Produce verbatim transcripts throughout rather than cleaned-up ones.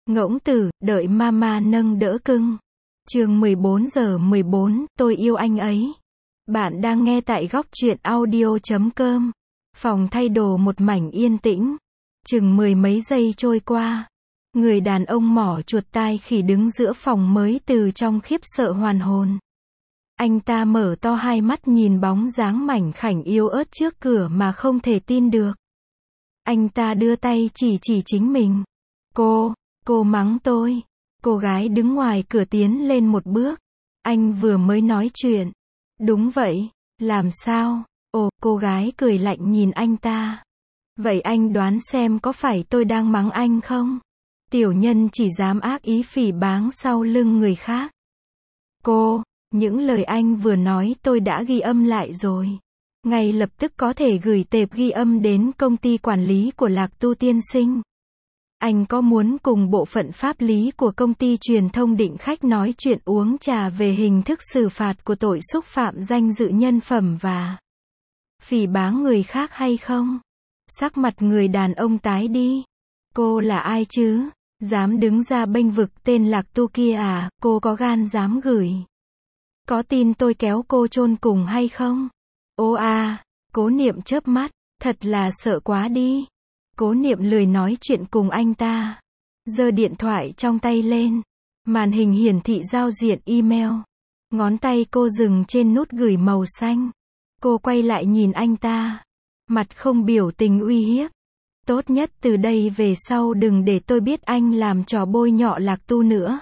Ngỗng tử, đợi mama nâng đỡ cưng. Chương mười bốn giờ mười bốn, tôi yêu anh ấy. Bạn đang nghe tại góc truyện audio chấm com. Phòng thay đồ một mảnh yên tĩnh. Chừng mười mấy giây trôi qua. Người đàn ông mỏ chuột tai khỉ đứng giữa phòng mới từ trong khiếp sợ hoàn hồn. Anh ta mở to hai mắt nhìn bóng dáng mảnh khảnh yếu ớt trước cửa mà không thể tin được. Anh ta đưa tay chỉ chỉ chính mình. Cô, cô mắng tôi. Cô gái đứng ngoài cửa tiến lên một bước. Anh vừa mới nói chuyện. Đúng vậy, làm sao? Ồ, cô gái cười lạnh nhìn anh ta. Vậy anh đoán xem có phải tôi đang mắng anh không? Tiểu nhân chỉ dám ác ý phỉ báng sau lưng người khác. Cô, những lời anh vừa nói tôi đã ghi âm lại rồi. Ngay lập tức có thể gửi tệp ghi âm đến công ty quản lý của Lạc Tu tiên sinh. Anh có muốn cùng bộ phận pháp lý của công ty truyền thông Định Khách nói chuyện uống trà về hình thức xử phạt của tội xúc phạm danh dự nhân phẩm và phỉ báng người khác hay không? Sắc mặt người đàn ông tái đi. Cô là ai chứ? Dám đứng ra bênh vực tên Lạc Tu kia à? Cô có gan dám gửi? Có tin tôi kéo cô chôn cùng hay không? Ô à, Cố Niệm chớp mắt, thật là sợ quá đi. Cố Niệm lười nói chuyện cùng anh ta. Giơ điện thoại trong tay lên. Màn hình hiển thị giao diện email. Ngón tay cô dừng trên nút gửi màu xanh. Cô quay lại nhìn anh ta. Mặt không biểu tình uy hiếp. Tốt nhất từ đây về sau đừng để tôi biết anh làm trò bôi nhọ Lạc Tu nữa.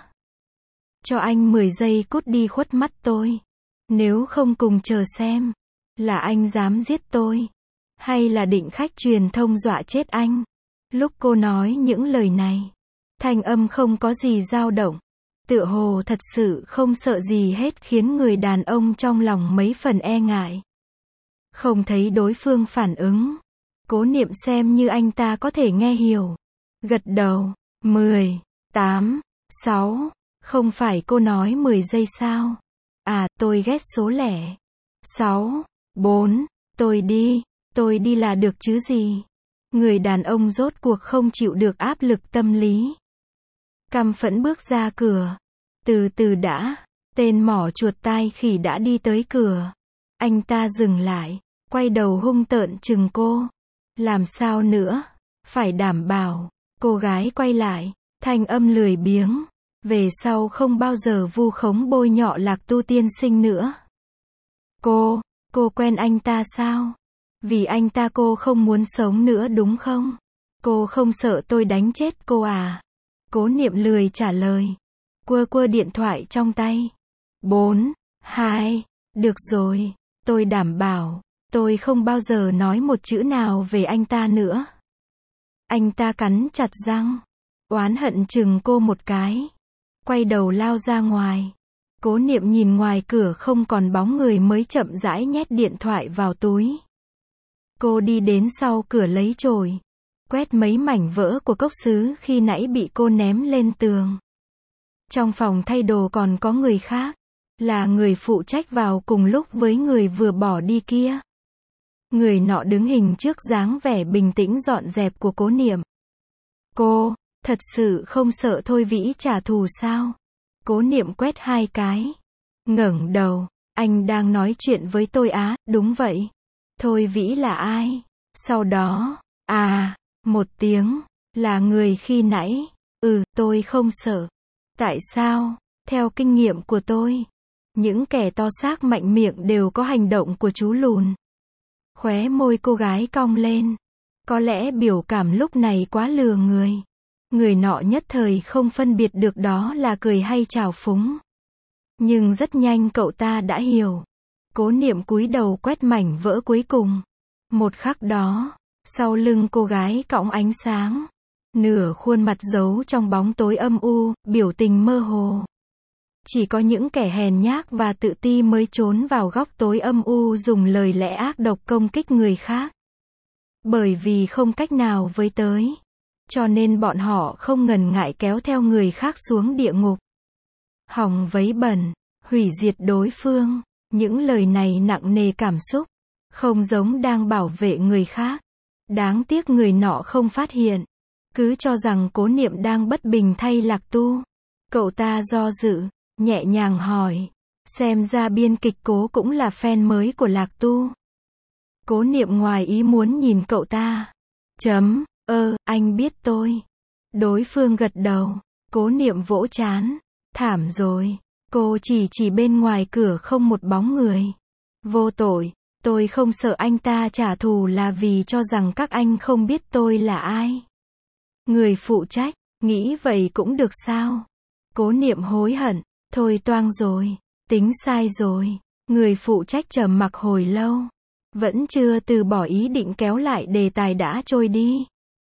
Cho anh mười giây cút đi khuất mắt tôi. Nếu không cùng chờ xem. Là anh dám giết tôi. Hay là Định Khách truyền thông dọa chết anh? Lúc cô nói những lời này, thanh âm không có gì dao động. Tựa hồ thật sự không sợ gì hết khiến người đàn ông trong lòng mấy phần e ngại. Không thấy đối phương phản ứng. Cố Niệm xem như anh ta có thể nghe hiểu. Gật đầu. mười, tám, sáu. Không phải cô nói mười giây sao? À, tôi ghét số lẻ. sáu, bốn. Tôi đi. Tôi đi là được chứ gì? Người đàn ông rốt cuộc không chịu được áp lực tâm lý. Căm phẫn bước ra cửa. Từ từ đã. Tên mỏ chuột tai khỉ đã đi tới cửa. Anh ta dừng lại. Quay đầu hung tợn chừng cô. Làm sao nữa? Phải đảm bảo. Cô gái quay lại. Thanh âm lười biếng. Về sau không bao giờ vu khống bôi nhọ Lạc Tu tiên sinh nữa. Cô, cô quen anh ta sao? Vì anh ta cô không muốn sống nữa đúng không? Cô không sợ tôi đánh chết cô à? Cố Niệm lười trả lời. Quơ quơ điện thoại trong tay. bốn, hai, được rồi. Tôi đảm bảo. Tôi không bao giờ nói một chữ nào về anh ta nữa. Anh ta cắn chặt răng. Oán hận chừng cô một cái. Quay đầu lao ra ngoài. Cố Niệm nhìn ngoài cửa không còn bóng người mới chậm rãi nhét điện thoại vào túi. Cô đi đến sau cửa lấy chổi. Quét mấy mảnh vỡ của cốc sứ khi nãy bị cô ném lên tường. Trong phòng thay đồ còn có người khác. Là người phụ trách vào cùng lúc với người vừa bỏ đi kia. Người nọ đứng hình trước dáng vẻ bình tĩnh dọn dẹp của Cố Niệm. Cô, thật sự không sợ Thôi Vĩ trả thù sao? Cố Niệm quét hai cái. Ngẩng đầu. Anh đang nói chuyện với tôi á? Đúng vậy. Thôi Vĩ là ai? Sau đó, à, một tiếng, là người khi nãy. Ừ, tôi không sợ. Tại sao? Theo kinh nghiệm của tôi, những kẻ to xác mạnh miệng đều có hành động của chú lùn. Khóe môi cô gái cong lên. Có lẽ biểu cảm lúc này quá lừa người. Người nọ nhất thời không phân biệt được đó là cười hay trào phúng. Nhưng rất nhanh cậu ta đã hiểu. Cố Niệm cúi đầu quét mảnh vỡ cuối cùng. Một khắc đó, sau lưng cô gái cõng ánh sáng. Nửa khuôn mặt giấu trong bóng tối âm u, biểu tình mơ hồ. Chỉ có những kẻ hèn nhát và tự ti mới trốn vào góc tối âm u dùng lời lẽ ác độc công kích người khác. Bởi vì không cách nào với tới. Cho nên bọn họ không ngần ngại kéo theo người khác xuống địa ngục. Hỏng vấy bẩn, hủy diệt đối phương. Những lời này nặng nề cảm xúc. Không giống đang bảo vệ người khác. Đáng tiếc người nọ không phát hiện. Cứ cho rằng Cố Niệm đang bất bình thay Lạc Tu. Cậu ta do dự, nhẹ nhàng hỏi. Xem ra biên kịch Cố cũng là fan mới của Lạc Tu. Cố Niệm ngoài ý muốn nhìn cậu ta. Chấm, ơ, anh biết tôi. Đối phương gật đầu. Cố Niệm vỗ trán. Thảm rồi. Cô chỉ chỉ bên ngoài cửa không một bóng người. Vô tội. Tôi không sợ anh ta trả thù là vì cho rằng các anh không biết tôi là ai. Người phụ trách, nghĩ vậy cũng được sao? Cố Niệm hối hận. Thôi toang rồi. Tính sai rồi. Người phụ trách trầm mặc hồi lâu. Vẫn chưa từ bỏ ý định kéo lại đề tài đã trôi đi.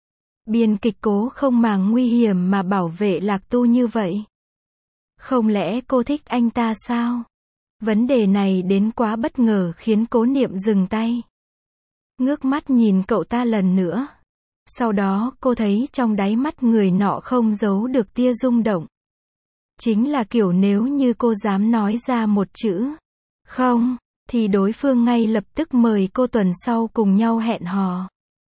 Biên kịch Cố không màng nguy hiểm mà bảo vệ Lạc Tu như vậy. Không lẽ cô thích anh ta sao? Vấn đề này đến quá bất ngờ khiến Cố Niệm dừng tay. Ngước mắt nhìn cậu ta lần nữa. Sau đó cô thấy trong đáy mắt người nọ không giấu được tia rung động. Chính là kiểu nếu như cô dám nói ra một chữ không, thì đối phương ngay lập tức mời cô tuần sau cùng nhau hẹn hò.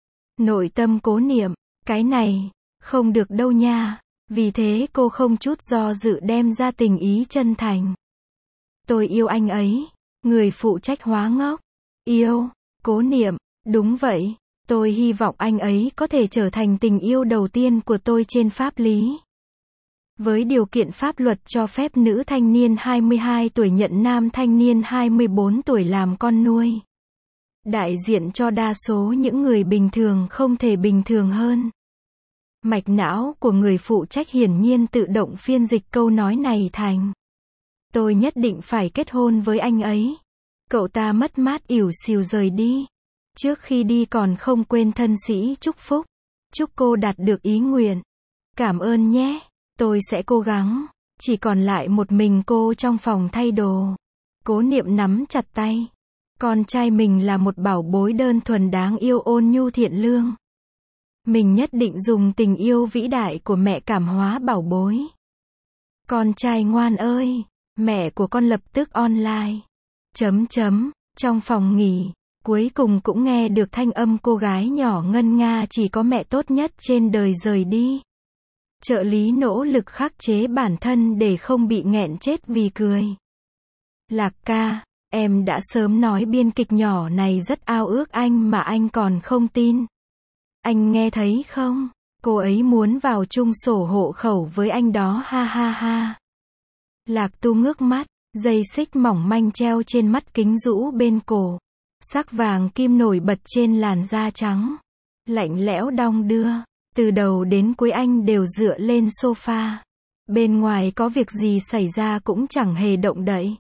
Nội tâm Cố Niệm, cái này, không được đâu nha. Vì thế cô không chút do dự đem ra tình ý chân thành. Tôi yêu anh ấy. Người phụ trách hóa ngốc. Yêu, Cố Niệm, đúng vậy. Tôi hy vọng anh ấy có thể trở thành tình yêu đầu tiên của tôi trên pháp lý. Với điều kiện pháp luật cho phép nữ thanh niên hai mươi hai tuổi nhận nam thanh niên hai mươi bốn tuổi làm con nuôi. Đại diện cho đa số những người bình thường không thể bình thường hơn. Mạch não của người phụ trách hiển nhiên tự động phiên dịch câu nói này thành. Tôi nhất định phải kết hôn với anh ấy. Cậu ta mất mát ỉu xìu rời đi. Trước khi đi còn không quên thân sĩ chúc phúc. Chúc cô đạt được ý nguyện. Cảm ơn nhé. Tôi sẽ cố gắng. Chỉ còn lại một mình cô trong phòng thay đồ. Cố Niệm nắm chặt tay. Con trai mình là một bảo bối đơn thuần đáng yêu ôn nhu thiện lương. Mình nhất định dùng tình yêu vĩ đại của mẹ cảm hóa bảo bối. Con trai ngoan ơi, mẹ của con lập tức online. Chấm chấm, trong phòng nghỉ, cuối cùng cũng nghe được thanh âm cô gái nhỏ ngân nga chỉ có mẹ tốt nhất trên đời rời đi. Trợ lý nỗ lực khắc chế bản thân để không bị nghẹn chết vì cười. Lạc ca, em đã sớm nói biên kịch nhỏ này rất ao ước anh mà anh còn không tin. Anh nghe thấy không? Cô ấy muốn vào chung sổ hộ khẩu với anh đó ha ha ha. Lạc Tu ngước mắt, dây xích mỏng manh treo trên mắt kính rũ bên cổ. Sắc vàng kim nổi bật trên làn da trắng. Lạnh lẽo đong đưa. Từ đầu đến cuối anh đều dựa lên sofa. Bên ngoài có việc gì xảy ra cũng chẳng hề động đậy.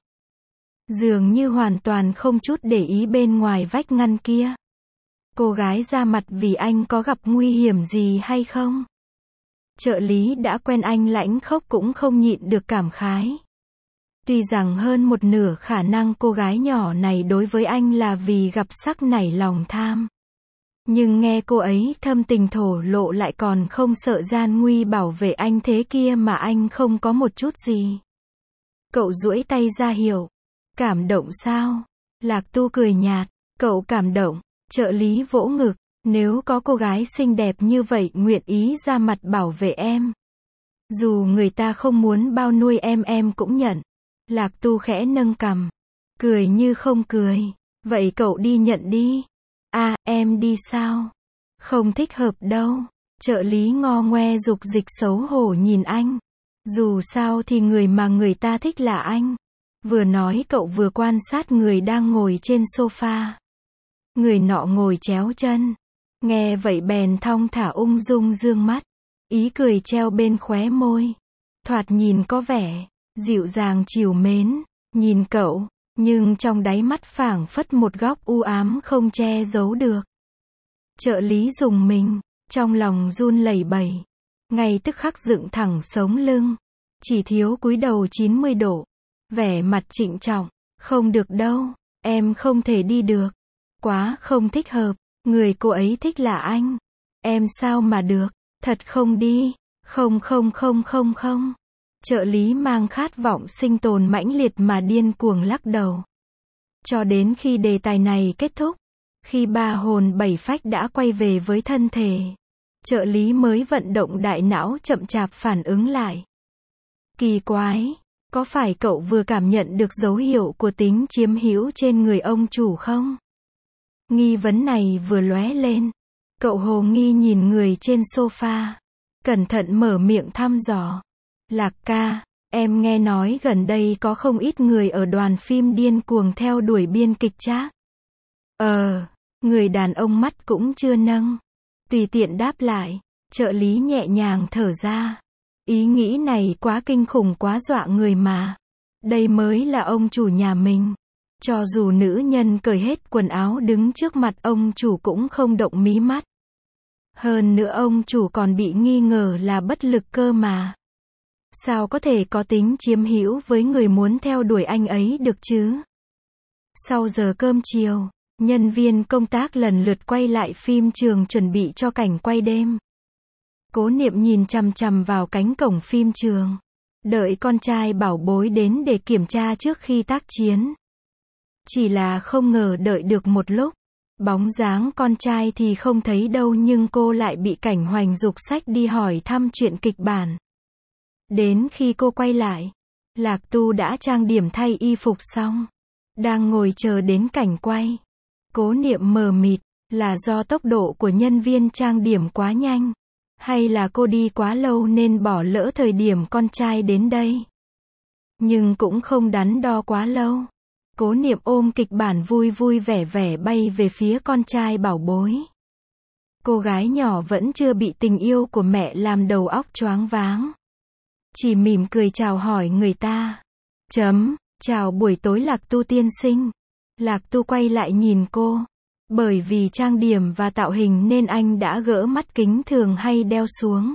Dường như hoàn toàn không chút để ý bên ngoài vách ngăn kia. Cô gái ra mặt vì anh có gặp nguy hiểm gì hay không? Trợ lý đã quen anh lãnh khốc cũng không nhịn được cảm khái. Tuy rằng hơn một nửa khả năng cô gái nhỏ này đối với anh là vì gặp sắc nảy lòng tham. Nhưng nghe cô ấy thâm tình thổ lộ lại còn không sợ gian nguy bảo vệ anh thế kia mà anh không có một chút gì. Cậu duỗi tay ra hiệu. Cảm động sao? Lạc Tu cười nhạt. Cậu cảm động. Trợ lý vỗ ngực. Nếu có cô gái xinh đẹp như vậy nguyện ý ra mặt bảo vệ em. Dù người ta không muốn bao nuôi em em cũng nhận. Lạc Tu khẽ nâng cằm. Cười như không cười. Vậy cậu đi nhận đi. À, em đi sao? Không thích hợp đâu. Trợ lý ngo ngoe dục dịch xấu hổ nhìn anh. Dù sao thì người mà người ta thích là anh. Vừa nói cậu vừa quan sát người đang ngồi trên sofa. Người nọ ngồi chéo chân. Nghe vậy bèn thong thả ung dung dương mắt. Ý cười treo bên khóe môi. Thoạt nhìn có vẻ dịu dàng trìu mến. Nhìn cậu, nhưng trong đáy mắt phảng phất một góc u ám không che giấu được. Trợ lý dùng mình, trong lòng run lẩy bẩy. Ngay tức khắc dựng thẳng sống lưng. Chỉ thiếu cúi đầu chín mươi độ. Vẻ mặt trịnh trọng. Không được đâu, em không thể đi được. Quá không thích hợp. Người cô ấy thích là anh. Em sao mà được. Thật không đi. Không không không không không. Trợ lý mang khát vọng sinh tồn mãnh liệt mà điên cuồng lắc đầu. Cho đến khi đề tài này kết thúc. Khi ba hồn bảy phách đã quay về với thân thể. Trợ lý mới vận động đại não chậm chạp phản ứng lại. Kỳ quái, có phải cậu vừa cảm nhận được dấu hiệu của tính chiếm hữu trên người ông chủ không? Nghi vấn này vừa lóe lên. Cậu hồ nghi nhìn người trên sofa. Cẩn thận mở miệng thăm dò. Lạc ca, em nghe nói gần đây có không ít người ở đoàn phim điên cuồng theo đuổi biên kịch Trác. Ờ, người đàn ông mắt cũng chưa nâng. Tùy tiện đáp lại. Trợ lý nhẹ nhàng thở ra. Ý nghĩ này quá kinh khủng, quá dọa người mà. Đây mới là ông chủ nhà mình. Cho dù nữ nhân cởi hết quần áo đứng trước mặt ông chủ cũng không động mí mắt. Hơn nữa ông chủ còn bị nghi ngờ là bất lực cơ mà. Sao có thể có tính chiếm hữu với người muốn theo đuổi anh ấy được chứ? Sau giờ cơm chiều, nhân viên công tác lần lượt quay lại phim trường chuẩn bị cho cảnh quay đêm. Cố Niệm nhìn chằm chằm vào cánh cổng phim trường. Đợi con trai bảo bối đến để kiểm tra trước khi tác chiến. Chỉ là không ngờ đợi được một lúc. Bóng dáng con trai thì không thấy đâu, nhưng cô lại bị Cảnh Hoành giục sách đi hỏi thăm chuyện kịch bản. Đến khi cô quay lại, Lạc Tu đã trang điểm thay y phục xong. Đang ngồi chờ đến cảnh quay. Cố Niệm mờ mịt, là do tốc độ của nhân viên trang điểm quá nhanh? Hay là cô đi quá lâu nên bỏ lỡ thời điểm con trai đến đây? Nhưng cũng không đắn đo quá lâu. Cố Niệm ôm kịch bản vui vui vẻ vẻ bay về phía con trai bảo bối. Cô gái nhỏ vẫn chưa bị tình yêu của mẹ làm đầu óc choáng váng. Chỉ mỉm cười chào hỏi người ta. Chấm, chào buổi tối Lạc Tu tiên sinh. Lạc Tu quay lại nhìn cô. Bởi vì trang điểm và tạo hình nên anh đã gỡ mắt kính thường hay đeo xuống.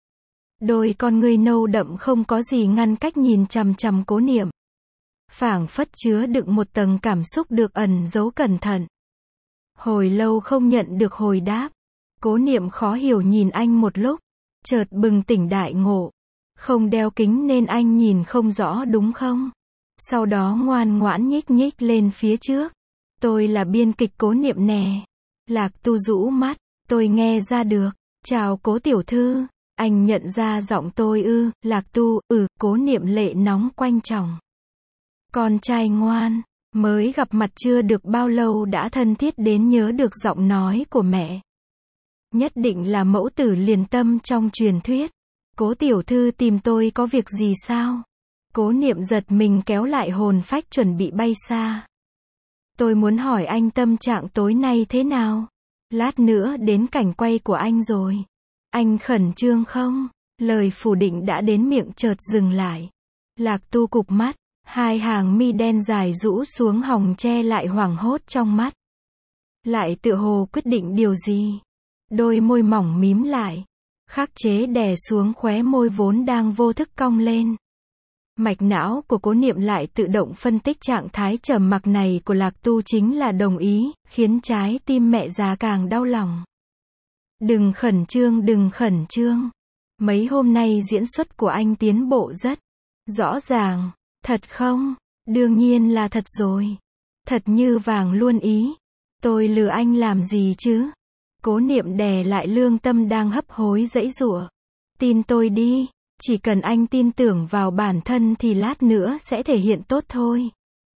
Đôi con ngươi nâu đậm không có gì ngăn cách nhìn chằm chằm Cố Niệm. Phảng phất chứa đựng một tầng cảm xúc được ẩn giấu cẩn thận. Hồi lâu không nhận được hồi đáp. Cố Niệm khó hiểu nhìn anh một lúc. Chợt bừng tỉnh đại ngộ. Không đeo kính nên anh nhìn không rõ đúng không? Sau đó ngoan ngoãn nhích nhích lên phía trước. Tôi là biên kịch Cố Niệm nè. Lạc Tu rũ mắt. Tôi nghe ra được. Chào Cố tiểu thư. Anh nhận ra giọng tôi ư? Lạc Tu, ừ. Cố Niệm lệ nóng quanh chồng. Con trai ngoan. Mới gặp mặt chưa được bao lâu đã thân thiết đến nhớ được giọng nói của mẹ. Nhất định là mẫu tử liền tâm trong truyền thuyết. Cố tiểu thư tìm tôi có việc gì sao? Cố Niệm giật mình kéo lại hồn phách chuẩn bị bay xa. Tôi muốn hỏi anh tâm trạng tối nay thế nào? Lát nữa đến cảnh quay của anh rồi. Anh khẩn trương không? Lời phủ định đã đến miệng chợt dừng lại. Lạc Tu cụp mắt. Hai hàng mi đen dài rũ xuống hòng che lại hoảng hốt trong mắt. Lại tự hồ quyết định điều gì. Đôi môi mỏng mím lại. Khắc chế đè xuống khóe môi vốn đang vô thức cong lên. Mạch não của Cố Niệm lại tự động phân tích trạng thái trầm mặc này của Lạc Tu chính là đồng ý, khiến trái tim mẹ già càng đau lòng. Đừng khẩn trương, đừng khẩn trương. Mấy hôm nay diễn xuất của anh tiến bộ rất rõ ràng. Thật không? Đương nhiên là thật rồi. Thật như vàng luôn ý. Tôi lừa anh làm gì chứ? Cố Niệm đè lại lương tâm đang hấp hối giãy giụa. Tin tôi đi. Chỉ cần anh tin tưởng vào bản thân thì lát nữa sẽ thể hiện tốt thôi.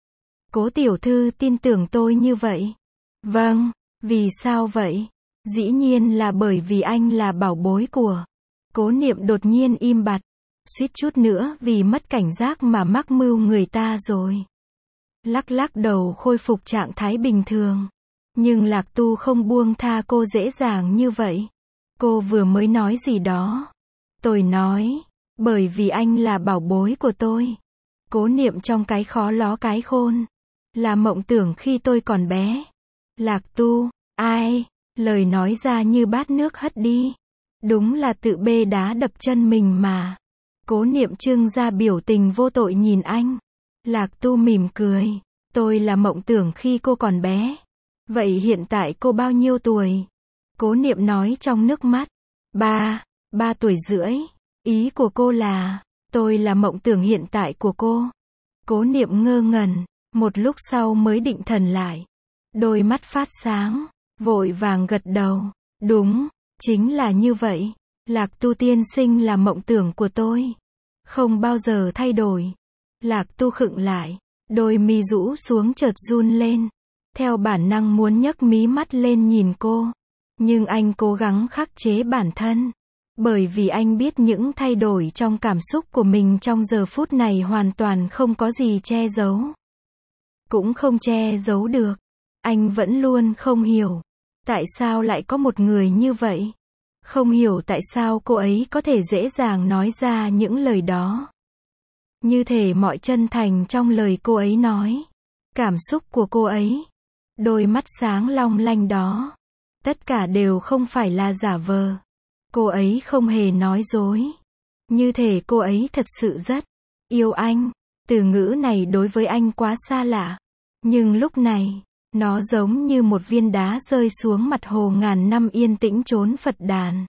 Cố tiểu thư tin tưởng tôi như vậy. Vâng. Vì sao vậy? Dĩ nhiên là bởi vì anh là bảo bối của. Cố Niệm đột nhiên im bặt. Suýt chút nữa vì mất cảnh giác mà mắc mưu người ta rồi. Lắc lắc đầu khôi phục trạng thái bình thường. Nhưng Lạc Tu không buông tha cô dễ dàng như vậy. Cô vừa mới nói gì đó? Tôi nói, bởi vì anh là bảo bối của tôi. Cố Niệm trong cái khó ló cái khôn. Là mộng tưởng khi tôi còn bé. Lạc Tu, ai? Lời nói ra như bát nước hất đi. Đúng là tự bê đá đập chân mình mà. Cố Niệm trưng ra biểu tình vô tội nhìn anh. Lạc Tu mỉm cười. Tôi là mộng tưởng khi cô còn bé. Vậy hiện tại cô bao nhiêu tuổi? Cố Niệm nói trong nước mắt. Ba, ba tuổi rưỡi. Ý của cô là, tôi là mộng tưởng hiện tại của cô. Cố Niệm ngơ ngẩn, một lúc sau mới định thần lại. Đôi mắt phát sáng, vội vàng gật đầu. Đúng, Chính là như vậy. Lạc Tu tiên sinh là mộng tưởng của tôi. Không bao giờ thay đổi. Lạc Tu khựng lại. Đôi mi rũ xuống chợt run lên. Theo bản năng muốn nhấc mí mắt lên nhìn cô. Nhưng anh cố gắng khắc chế bản thân. Bởi vì anh biết những thay đổi trong cảm xúc của mình trong giờ phút này hoàn toàn không có gì che giấu. Cũng không che giấu được. Anh vẫn luôn không hiểu. Tại sao lại có một người như vậy? Không hiểu tại sao cô ấy có thể dễ dàng nói ra những lời đó. Như thể mọi chân thành trong lời cô ấy nói. Cảm xúc của cô ấy. Đôi mắt sáng long lanh đó. Tất cả đều không phải là giả vờ. Cô ấy không hề nói dối. Như thể cô ấy thật sự rất yêu anh. Từ ngữ này đối với anh quá xa lạ. Nhưng lúc này, nó giống như một viên đá rơi xuống mặt hồ ngàn năm yên tĩnh trốn Phật đàn.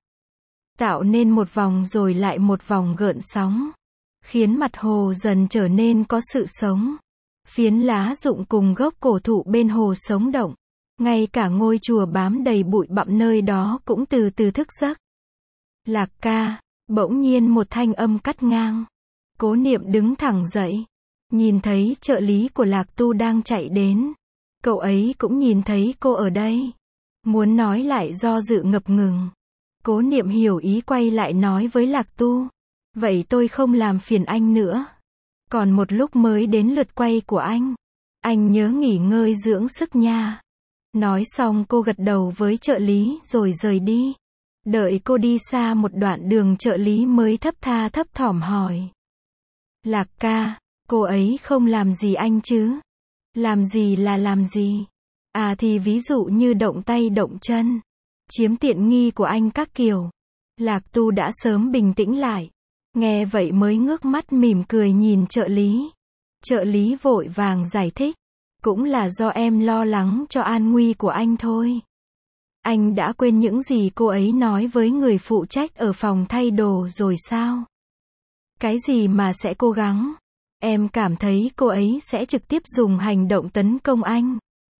Tạo nên một vòng rồi lại một vòng gợn sóng. Khiến mặt hồ dần trở nên có sự sống. Phiến lá rụng cùng gốc cổ thụ bên hồ sống động. Ngay cả ngôi chùa bám đầy bụi bặm nơi đó cũng từ từ thức giấc. Lạc ca, bỗng nhiên một thanh âm cắt ngang. Cố Niệm đứng thẳng dậy. Nhìn thấy trợ lý của Lạc Tu đang chạy đến. Cậu ấy cũng nhìn thấy cô ở đây. Muốn nói lại do dự ngập ngừng. Cố Niệm hiểu ý quay lại nói với Lạc Tu. Vậy tôi không làm phiền anh nữa. Còn một lúc mới đến lượt quay của anh. Anh nhớ nghỉ ngơi dưỡng sức nha. Nói xong cô gật đầu với trợ lý rồi rời đi. Đợi cô đi xa một đoạn đường trợ lý mới thấp tha thấp thỏm hỏi. Lạc ca, cô ấy không làm gì anh chứ? Làm gì là làm gì? À thì ví dụ như động tay động chân. Chiếm tiện nghi của anh các kiểu. Lạc Tu đã sớm bình tĩnh lại. Nghe vậy mới ngước mắt mỉm cười nhìn trợ lý. Trợ lý vội vàng giải thích. Cũng là do em lo lắng cho an nguy của anh thôi. Anh đã quên những gì cô ấy nói với người phụ trách ở phòng thay đồ rồi sao? Cái gì mà sẽ cố gắng? Em cảm thấy cô ấy sẽ trực tiếp dùng hành động tấn công anh.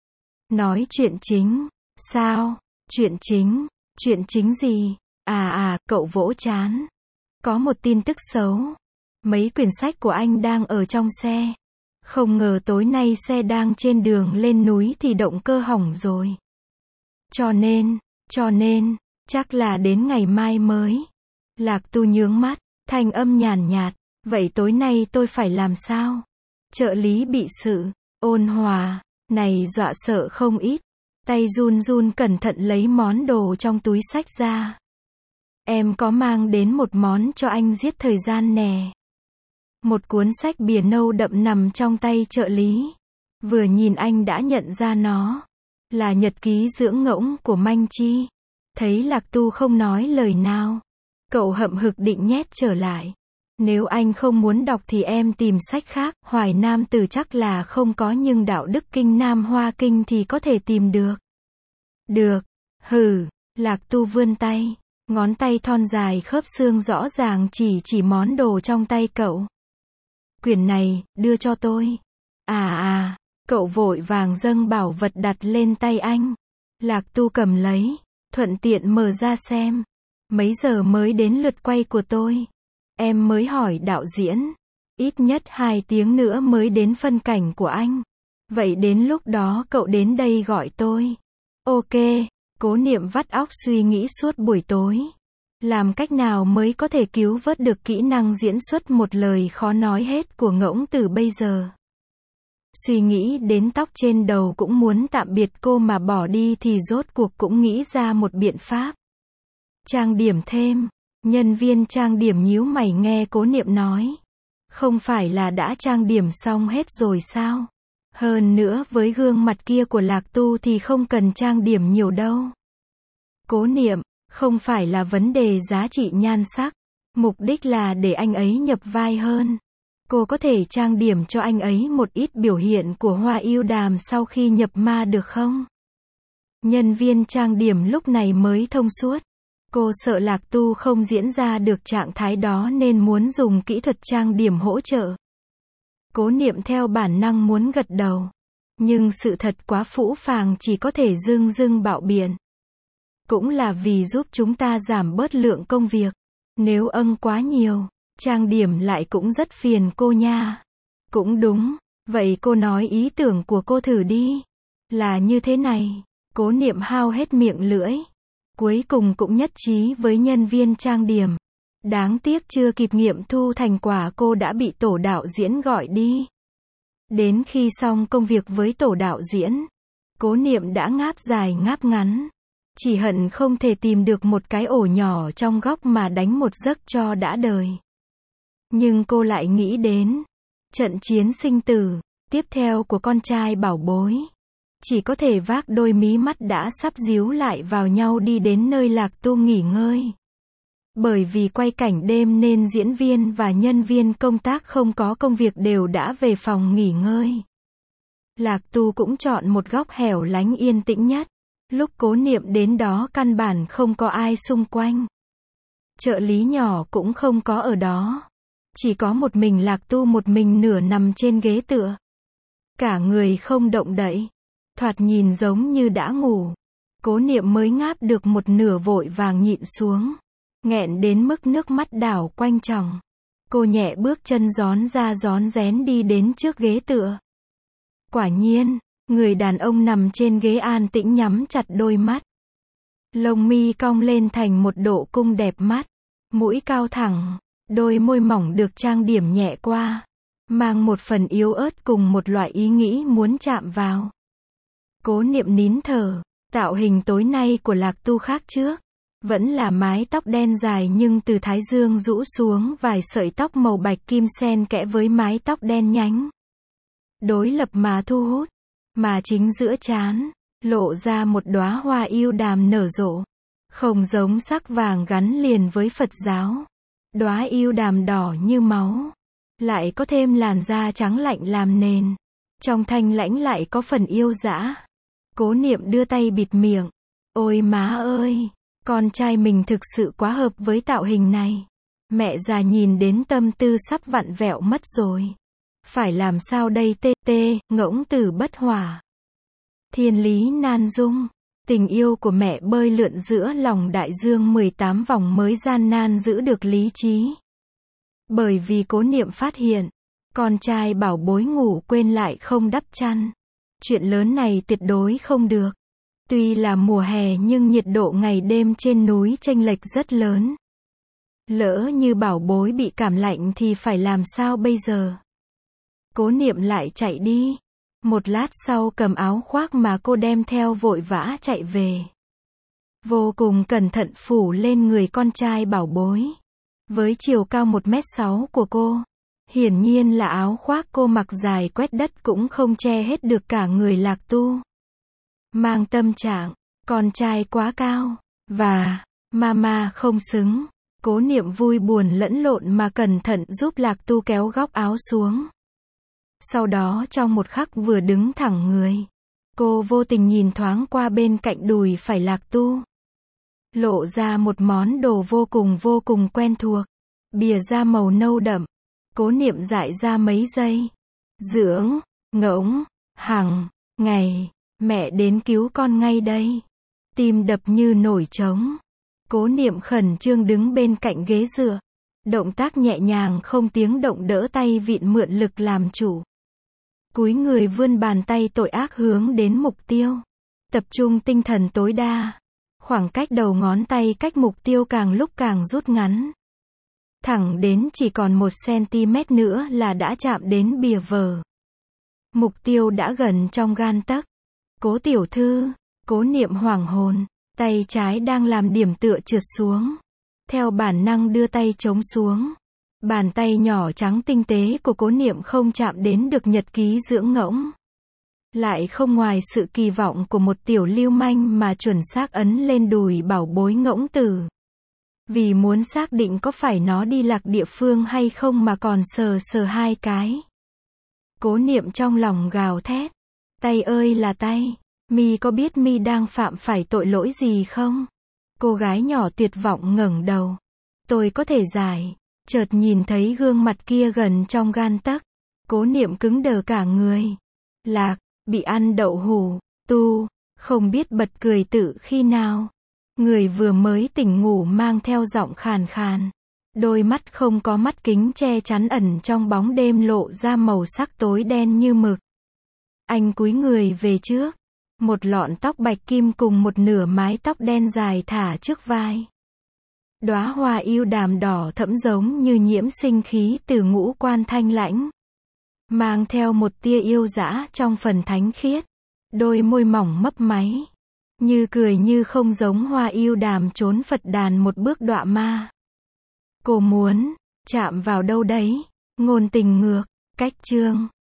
Nói chuyện chính. Sao? Chuyện chính? Chuyện chính gì? À à, cậu vỗ trán. Có một tin tức xấu. Mấy quyển sách của anh đang ở trong xe. Không ngờ tối nay xe đang trên đường lên núi thì động cơ hỏng rồi. Cho nên, cho nên, chắc là đến ngày mai mới. Lạc Tu nhướng mắt, thanh âm nhàn nhạt. Vậy tối nay tôi phải làm sao? Trợ lý bị sự, ôn hòa, này dọa sợ không ít. Tay run run cẩn thận lấy món đồ trong túi sách ra. Em có mang đến một món cho anh giết thời gian nè. Một cuốn sách bìa nâu đậm nằm trong tay trợ lý. Vừa nhìn anh đã nhận ra nó. Là nhật ký dưỡng ngỗng của Manh Chi. Thấy Lạc Tu không nói lời nào. Cậu hậm hực định nhét trở lại. Nếu anh không muốn đọc thì em tìm sách khác. Hoài Nam Từ chắc là không có nhưng Đạo Đức Kinh Nam Hoa Kinh thì có thể tìm được. Được. Hừ. Lạc Tu vươn tay. Ngón tay thon dài khớp xương rõ ràng chỉ chỉ món đồ trong tay cậu. Quyển này, đưa cho tôi. À à, cậu vội vàng dâng bảo vật đặt lên tay anh. Lạc Tu cầm lấy, thuận tiện mở ra xem. Mấy giờ mới đến lượt quay của tôi? Em mới hỏi đạo diễn. Ít nhất hai tiếng nữa mới đến phân cảnh của anh. Vậy đến lúc đó cậu đến đây gọi tôi. Ok, Cố Niệm vắt óc suy nghĩ suốt buổi tối. Làm cách nào mới có thể cứu vớt được kỹ năng diễn xuất một lời khó nói hết của Ngỗng từ bây giờ. Suy nghĩ đến tóc trên đầu cũng muốn tạm biệt cô mà bỏ đi thì rốt cuộc cũng nghĩ ra một biện pháp. Trang điểm thêm. Nhân viên trang điểm nhíu mày nghe Cố Niệm nói. Không phải là đã trang điểm xong hết rồi sao? Hơn nữa với gương mặt kia của Lạc Tu thì không cần trang điểm nhiều đâu. Cố Niệm, không phải là vấn đề giá trị nhan sắc. Mục đích là để anh ấy nhập vai hơn. Cô có thể trang điểm cho anh ấy một ít biểu hiện của Hoa Yêu Đàm sau khi nhập ma được không? Nhân viên trang điểm lúc này mới thông suốt. Cô sợ Lạc Tu không diễn ra được trạng thái đó nên muốn dùng kỹ thuật trang điểm hỗ trợ. Cố Niệm theo bản năng muốn gật đầu. Nhưng sự thật quá phũ phàng chỉ có thể dưng dưng bạo biện. cũng là vì giúp chúng ta giảm bớt lượng công việc. Nếu âng quá nhiều, trang điểm lại cũng rất phiền cô nha. Cũng đúng, vậy cô nói ý tưởng của cô thử đi. Là như thế này, Cố Niệm hao hết miệng lưỡi. Cuối cùng cũng nhất trí với nhân viên trang điểm. Đáng tiếc chưa kịp nghiệm thu thành quả cô đã bị tổ đạo diễn gọi đi. Đến khi xong công việc với tổ đạo diễn, Cố Niệm đã ngáp dài ngáp ngắn. Chỉ hận không thể tìm được một cái ổ nhỏ trong góc mà đánh một giấc cho đã đời. Nhưng cô lại nghĩ đến trận chiến sinh tử tiếp theo của con trai bảo bối. Chỉ có thể vác đôi mí mắt đã sắp díu lại vào nhau đi đến nơi Lạc Tu nghỉ ngơi. Bởi vì quay cảnh đêm nên diễn viên và nhân viên công tác không có công việc đều đã về phòng nghỉ ngơi. Lạc Tu cũng chọn một góc hẻo lánh yên tĩnh nhất. Lúc Cố Niệm đến đó căn bản không có ai xung quanh. Trợ lý nhỏ cũng không có ở đó. Chỉ có một mình Lạc Tu một mình nửa nằm trên ghế tựa. Cả người không động đậy. Thoạt nhìn giống như đã ngủ. Cố Niệm mới ngáp được một nửa vội vàng nhịn xuống. Nghẹn đến mức nước mắt đảo quanh tròng. Cô nhẹ bước chân rón ra rón rén đi đến trước ghế tựa. Quả nhiên, người đàn ông nằm trên ghế an tĩnh nhắm chặt đôi mắt. Lông mi cong lên thành một độ cung đẹp mắt. Mũi cao thẳng, đôi môi mỏng được trang điểm nhẹ qua. Mang một phần yếu ớt cùng một loại ý nghĩ muốn chạm vào. Cố Niệm nín thở, tạo hình tối nay của Lạc Tu khác trước. Vẫn là mái tóc đen dài nhưng từ thái dương rũ xuống vài sợi tóc màu bạch kim xen kẽ với mái tóc đen nhánh. Đối lập mà thu hút. Mà chính giữa trán, lộ ra một đóa hoa yêu đàm nở rộ. Không giống sắc vàng gắn liền với Phật giáo. Đóa yêu đàm đỏ như máu. Lại có thêm làn da trắng lạnh làm nền. Trong thanh lãnh lại có phần yêu dã. Cố Niệm đưa tay bịt miệng. Ôi má ơi, con trai mình thực sự quá hợp với tạo hình này. Mẹ già nhìn đến tâm tư sắp vặn vẹo mất rồi. Phải làm sao đây tê tê, ngỗng tử bất hòa. Thiên lý nan dung. Tình yêu của mẹ bơi lượn giữa lòng đại dương mười tám vòng mới gian nan giữ được lý trí. Bởi vì Cố Niệm phát hiện, con trai bảo bối ngủ quên lại không đắp chăn. Chuyện lớn này tuyệt đối không được. Tuy là mùa hè nhưng nhiệt độ ngày đêm trên núi chênh lệch rất lớn. Lỡ như bảo bối bị cảm lạnh thì phải làm sao bây giờ? Cố Niệm lại chạy đi. Một lát sau cầm áo khoác mà cô đem theo vội vã chạy về. Vô cùng cẩn thận phủ lên người con trai bảo bối. Với chiều cao một mét sáu của cô, hiển nhiên là áo khoác cô mặc dài quét đất cũng không che hết được cả người Lạc Tu. Mang tâm trạng, con trai quá cao, và, mama không xứng. Cố Niệm vui buồn lẫn lộn mà cẩn thận giúp Lạc Tu kéo góc áo xuống. Sau đó trong một khắc vừa đứng thẳng người, cô vô tình nhìn thoáng qua bên cạnh đùi phải Lạc Tu. Lộ ra một món đồ vô cùng vô cùng quen thuộc. Bìa da màu nâu đậm. Cố Niệm dại ra mấy giây. Dưỡng, ngỗng, hằng, ngày, mẹ đến cứu con ngay đây. Tim đập như nổi trống. Cố Niệm khẩn trương đứng bên cạnh ghế dựa. Động tác nhẹ nhàng không tiếng động đỡ tay vịn mượn lực làm chủ. Cúi người vươn bàn tay tội ác hướng đến mục tiêu. Tập trung tinh thần tối đa. Khoảng cách đầu ngón tay cách mục tiêu càng lúc càng rút ngắn. Thẳng đến chỉ còn một xăng-ti-mét nữa là đã chạm đến bìa vở. Mục tiêu đã gần trong gan tấc. Cố tiểu thư, Cố Niệm hoảng hồn, tay trái đang làm điểm tựa trượt xuống. Theo bản năng đưa tay chống xuống. Bàn tay nhỏ trắng tinh tế của Cố Niệm không chạm đến được nhật ký dưỡng ngỗng. Lại không ngoài sự kỳ vọng của một tiểu lưu manh mà chuẩn xác ấn lên đùi bảo bối ngỗng tử. Vì muốn xác định có phải nó đi lạc địa phương hay không mà còn sờ sờ hai cái. Cố Niệm trong lòng gào thét. Tay ơi là tay, mi có biết mi đang phạm phải tội lỗi gì không? Cô gái nhỏ tuyệt vọng ngẩng đầu. Tôi có thể giải. Chợt nhìn thấy gương mặt kia gần trong gan tấc. Cố Niệm cứng đờ cả người. Lạc, bị ăn đậu hủ, tu, không biết bật cười tự khi nào. Người vừa mới tỉnh ngủ mang theo giọng khàn khàn. Đôi mắt không có mắt kính che chắn ẩn trong bóng đêm lộ ra màu sắc tối đen như mực. Anh cúi người về trước. Một lọn tóc bạch kim cùng một nửa mái tóc đen dài thả trước vai. Đóa hoa yêu đàm đỏ thẫm giống như nhiễm sinh khí từ ngũ quan thanh lãnh. Mang theo một tia yêu dã trong phần thánh khiết. Đôi môi mỏng mấp máy. Như cười như không giống hoa yêu đàm trốn Phật đàn một bước đọa ma. Cô muốn chạm vào đâu đấy? Ngôn tình ngược, cách chương.